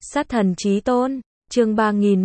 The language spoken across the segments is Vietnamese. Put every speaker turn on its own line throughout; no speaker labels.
Sát thần chí tôn, chương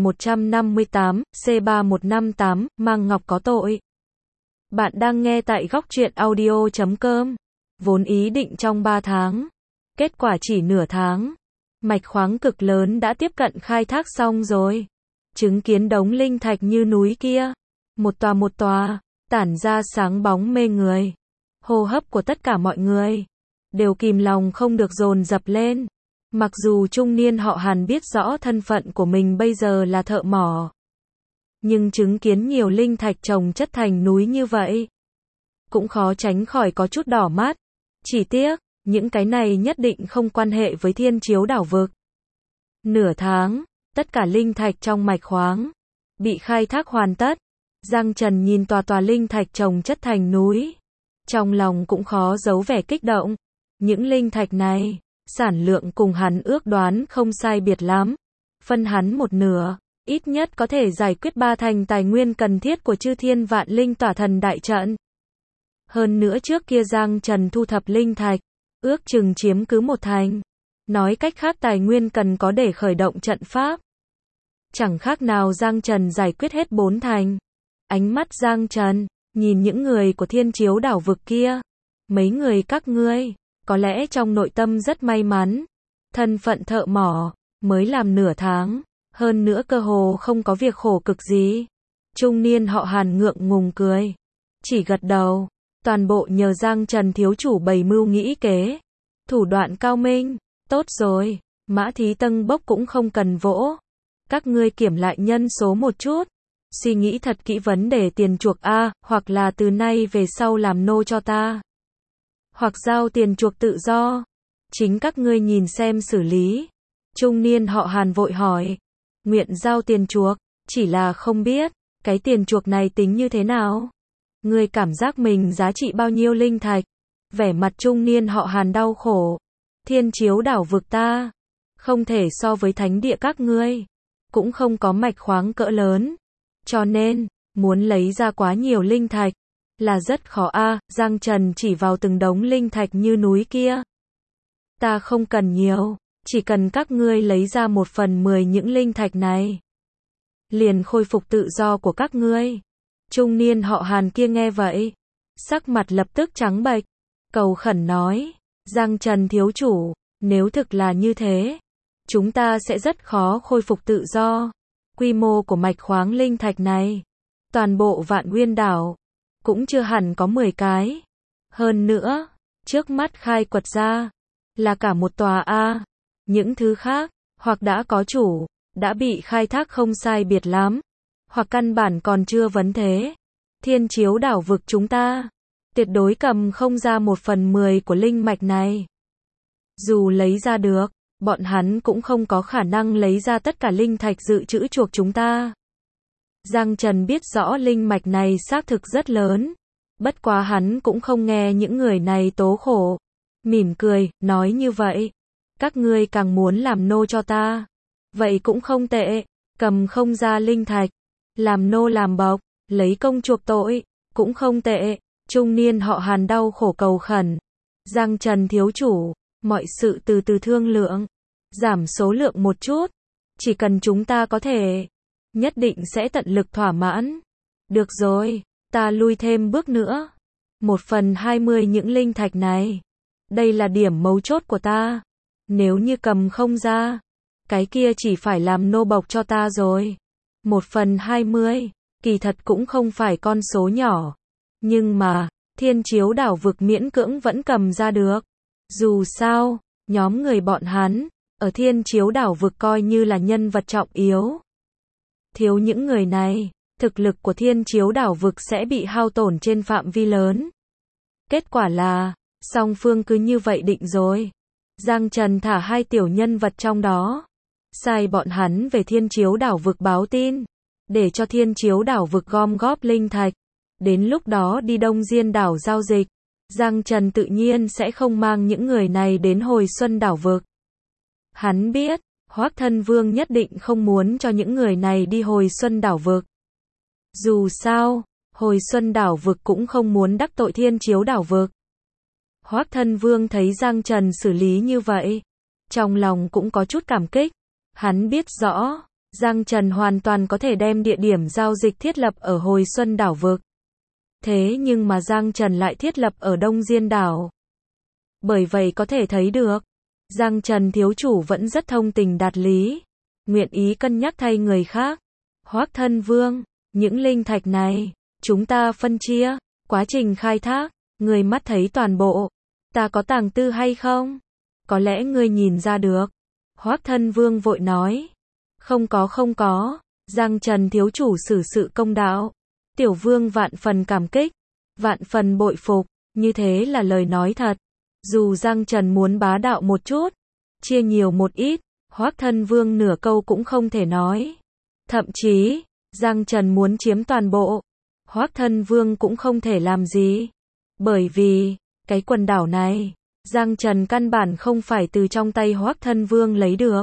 3158, C3158, mang ngọc có tội. Bạn đang nghe tại góc truyện audio.com. Vốn ý định trong 3 tháng. Kết quả chỉ nửa tháng. Mạch khoáng cực lớn đã tiếp cận khai thác xong rồi. Chứng kiến đống linh thạch như núi kia. Một tòa, tản ra sáng bóng mê người. Hô hấp của tất cả mọi người đều kìm lòng không được dồn dập lên. Mặc dù trung niên họ Hàn biết rõ thân phận của mình bây giờ là thợ mỏ, nhưng chứng kiến nhiều linh thạch chồng chất thành núi như vậy, cũng khó tránh khỏi có chút đỏ mắt. Chỉ tiếc, những cái này nhất định không quan hệ với Thiên Chiếu đảo vực. Nửa tháng, tất cả linh thạch trong mạch khoáng bị khai thác hoàn tất. Giang Trần nhìn tòa linh thạch chồng chất thành núi, trong lòng cũng khó giấu vẻ kích động. Những linh thạch này, sản lượng cùng hắn ước đoán không sai biệt lắm. Phân hắn một nửa, ít nhất có thể giải quyết 3 thành tài nguyên cần thiết của chư thiên vạn linh tỏa thần đại trận. Hơn nữa trước kia Giang Trần thu thập linh thạch, ước chừng chiếm cứ 1 thành. Nói cách khác tài nguyên cần có để khởi động trận pháp, chẳng khác nào Giang Trần giải quyết hết 4 thành. Ánh mắt Giang Trần nhìn những người của Thiên Chiếu đảo vực kia. Mấy người các ngươi có lẽ trong nội tâm rất may mắn. Thân phận thợ mỏ, mới làm nửa tháng, hơn nữa cơ hồ không có việc khổ cực gì. Trung niên họ Hàn ngượng ngùng cười, chỉ gật đầu. Toàn bộ nhờ Giang Trần thiếu chủ bày mưu nghĩ kế, thủ đoạn cao minh. Tốt rồi, Mã Thí Tân Bốc cũng không cần vỗ. Các ngươi kiểm lại nhân số một chút, suy nghĩ thật kỹ vấn đề tiền chuộc a, hoặc là từ nay về sau làm nô cho ta, hoặc giao tiền chuộc tự do. Chính các ngươi nhìn xem xử lý. Trung niên họ Hàn vội hỏi. Nguyện giao tiền chuộc, chỉ là không biết, cái tiền chuộc này tính như thế nào? Ngươi cảm giác mình giá trị bao nhiêu linh thạch? Vẻ mặt trung niên họ Hàn đau khổ. Thiên Chiếu đảo vực ta, không thể so với thánh địa các ngươi, cũng không có mạch khoáng cỡ lớn. Cho nên, muốn lấy ra quá nhiều linh thạch là rất khó a. Giang Trần chỉ vào từng đống linh thạch như núi kia. Ta không cần nhiều, chỉ cần các ngươi lấy ra 1/10 những linh thạch này, liền khôi phục tự do của các ngươi. Trung niên họ Hàn kia nghe vậy, sắc mặt lập tức trắng bệch, cầu khẩn nói, Giang Trần thiếu chủ, nếu thực là như thế, chúng ta sẽ rất khó khôi phục tự do. Quy mô của mạch khoáng linh thạch này, toàn bộ Vạn Nguyên đảo cũng chưa hẳn có 10 cái. Hơn nữa, trước mắt khai quật ra là cả một tòa a. Những thứ khác, hoặc đã có chủ, đã bị khai thác không sai biệt lắm, hoặc căn bản còn chưa vấn thế. Thiên Chiếu đảo vực chúng ta tuyệt đối cầm không ra 1/10 của linh mạch này. Dù lấy ra được, bọn hắn cũng không có khả năng lấy ra tất cả linh thạch dự trữ chuộc chúng ta. Giang Trần biết rõ linh mạch này xác thực rất lớn, bất quá hắn cũng không nghe những người này tố khổ. Mỉm cười, nói như vậy, các ngươi càng muốn làm nô cho ta, vậy cũng không tệ. Cầm không ra linh thạch, làm nô làm bộc, lấy công chuộc tội, cũng không tệ. Trung niên họ Hàn đau khổ cầu khẩn. Giang Trần thiếu chủ, mọi sự từ từ thương lượng, giảm số lượng một chút, chỉ cần chúng ta có thể, nhất định sẽ tận lực thỏa mãn. Được rồi, ta lui thêm bước nữa. 1/20 những linh thạch này, đây là điểm mấu chốt của ta. Nếu như cầm không ra, cái kia chỉ phải làm nô bộc cho ta rồi. 1/20, kỳ thật cũng không phải con số nhỏ. Nhưng mà, Thiên Chiếu đảo vực miễn cưỡng vẫn cầm ra được. Dù sao, nhóm người bọn hắn, ở Thiên Chiếu đảo vực coi như là nhân vật trọng yếu. Thiếu những người này, thực lực của Thiên Chiếu đảo vực sẽ bị hao tổn trên phạm vi lớn. Kết quả là, song phương cứ như vậy định rồi. Giang Trần thả 2 tiểu nhân vật trong đó, sai bọn hắn về Thiên Chiếu đảo vực báo tin, để cho Thiên Chiếu đảo vực gom góp linh thạch, đến lúc đó đi Đông Diên đảo giao dịch. Giang Trần tự nhiên sẽ không mang những người này đến Hồi Xuân đảo vực. Hắn biết, Hoắc Thân Vương nhất định không muốn cho những người này đi Hồi Xuân đảo vực. Dù sao, Hồi Xuân đảo vực cũng không muốn đắc tội Thiên Chiếu đảo vực. Hoắc Thân Vương thấy Giang Trần xử lý như vậy, trong lòng cũng có chút cảm kích. Hắn biết rõ, Giang Trần hoàn toàn có thể đem địa điểm giao dịch thiết lập ở Hồi Xuân đảo vực. Thế nhưng mà Giang Trần lại thiết lập ở Đông Diên đảo. Bởi vậy có thể thấy được, Giang Trần thiếu chủ vẫn rất thông tình đạt lý, nguyện ý cân nhắc thay người khác. Hoắc Thân Vương, những linh thạch này, chúng ta phân chia, quá trình khai thác, người mắt thấy toàn bộ, ta có tàng tư hay không? Có lẽ ngươi nhìn ra được. Hoắc Thân Vương vội nói, không có, Giang Trần thiếu chủ xử sự công đạo. Tiểu Vương vạn phần cảm kích, vạn phần bội phục, như thế là lời nói thật. Dù Giang Trần muốn bá đạo một chút, chia nhiều một ít, Hoắc Thân Vương nửa câu cũng không thể nói. Thậm chí, Giang Trần muốn chiếm toàn bộ, Hoắc Thân Vương cũng không thể làm gì. Bởi vì, cái quần đảo này, Giang Trần căn bản không phải từ trong tay Hoắc Thân Vương lấy được,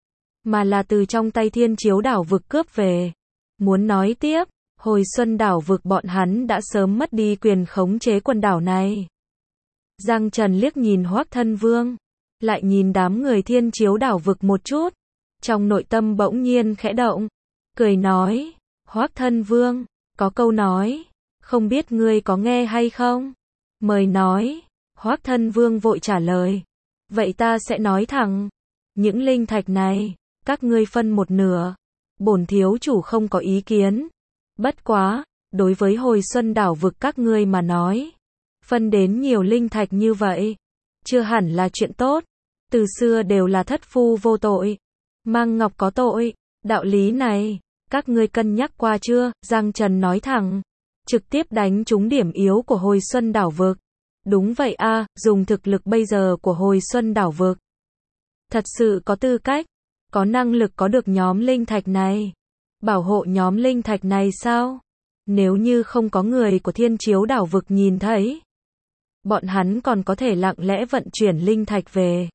mà là từ trong tay Thiên Chiếu đảo vực cướp về. Muốn nói tiếp, Hồi Xuân đảo vực bọn hắn đã sớm mất đi quyền khống chế quần đảo này. Giang Trần liếc nhìn Hoắc Thân Vương, lại nhìn đám người Thiên Chiếu đảo vực một chút, trong nội tâm bỗng nhiên khẽ động, cười nói, Hoắc Thân Vương, có câu nói, không biết ngươi có nghe hay không? Mời nói. Hoắc Thân Vương vội trả lời, vậy ta sẽ nói thẳng, những linh thạch này, các ngươi phân một nửa, bổn thiếu chủ không có ý kiến. Bất quá, đối với Hồi Xuân đảo vực các ngươi mà nói, phân đến nhiều linh thạch như vậy, chưa hẳn là chuyện tốt. Từ xưa đều là thất phu vô tội, mang ngọc có tội, đạo lý này, các ngươi cân nhắc qua chưa? Giang Trần nói thẳng, trực tiếp đánh trúng điểm yếu của Hồi Xuân đảo vực. Đúng vậy a, dùng thực lực bây giờ của Hồi Xuân đảo vực, thật sự có tư cách, có năng lực có được nhóm linh thạch này, bảo hộ nhóm linh thạch này sao? Nếu như không có người của Thiên Chiếu đảo vực nhìn thấy, bọn hắn còn có thể lặng lẽ vận chuyển linh thạch về,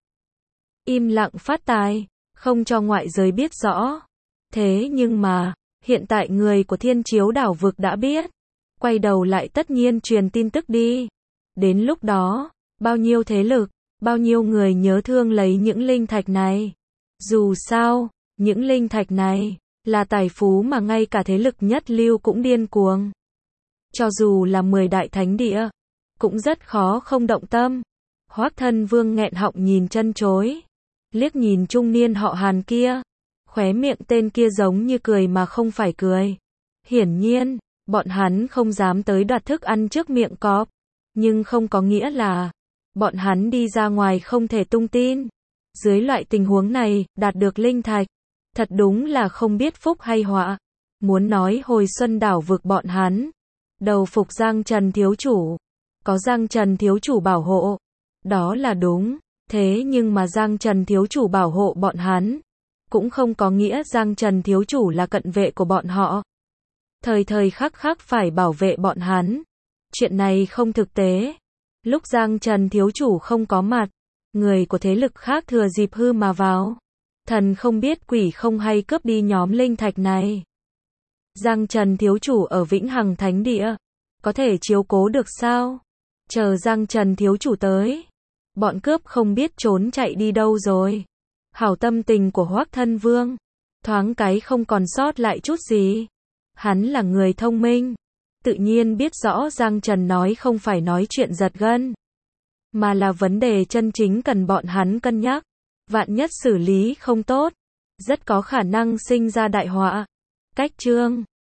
im lặng phát tài, không cho ngoại giới biết rõ. Thế nhưng mà, hiện tại người của Thiên Chiếu đảo vực đã biết, quay đầu lại tất nhiên truyền tin tức đi. Đến lúc đó, bao nhiêu thế lực, bao nhiêu người nhớ thương lấy những linh thạch này. Dù sao, những linh thạch này là tài phú mà ngay cả thế lực nhất lưu cũng điên cuồng. Cho dù là 10 đại thánh địa, cũng rất khó không động tâm. Hoắc Thân Vương nghẹn họng nhìn chân chối, liếc nhìn trung niên họ Hàn kia, khóe miệng tên kia giống như cười mà không phải cười. Hiển nhiên, bọn hắn không dám tới đoạt thức ăn trước miệng cọp, nhưng không có nghĩa là bọn hắn đi ra ngoài không thể tung tin. Dưới loại tình huống này, đạt được linh thạch, thật đúng là không biết phúc hay họa. Muốn nói Hồi Xuân đảo vực bọn hắn, đầu phục Giang Trần thiếu chủ, có Giang Trần thiếu chủ bảo hộ, đó là đúng. Thế nhưng mà Giang Trần thiếu chủ bảo hộ bọn hắn, cũng không có nghĩa Giang Trần thiếu chủ là cận vệ của bọn họ. Thời thời khắc khắc phải bảo vệ bọn hắn. Chuyện này không thực tế. Lúc Giang Trần thiếu chủ không có mặt, người của thế lực khác thừa dịp hư mà vào. Thần không biết quỷ không hay cướp đi nhóm linh thạch này. Giang Trần thiếu chủ ở Vĩnh Hằng Thánh Địa, có thể chiếu cố được sao? Chờ Giang Trần thiếu chủ tới, bọn cướp không biết trốn chạy đi đâu rồi. Hảo tâm tình của Hoắc Thân Vương, thoáng cái không còn sót lại chút gì. Hắn là người thông minh, tự nhiên biết rõ Giang Trần nói không phải nói chuyện giật gân, mà là vấn đề chân chính cần bọn hắn cân nhắc. Vạn nhất xử lý không tốt, rất có khả năng sinh ra đại họa. Cách chương